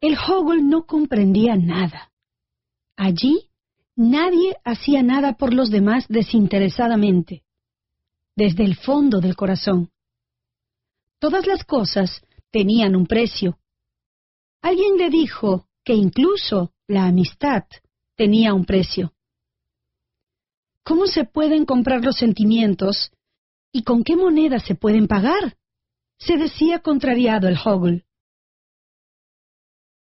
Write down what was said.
El Hoggle no comprendía nada. Allí, nadie hacía nada por los demás desinteresadamente, desde el fondo del corazón. Todas las cosas tenían un precio. Alguien le dijo que incluso la amistad tenía un precio. ¿Cómo se pueden comprar los sentimientos y con qué moneda se pueden pagar?, se decía contrariado el Hoggle.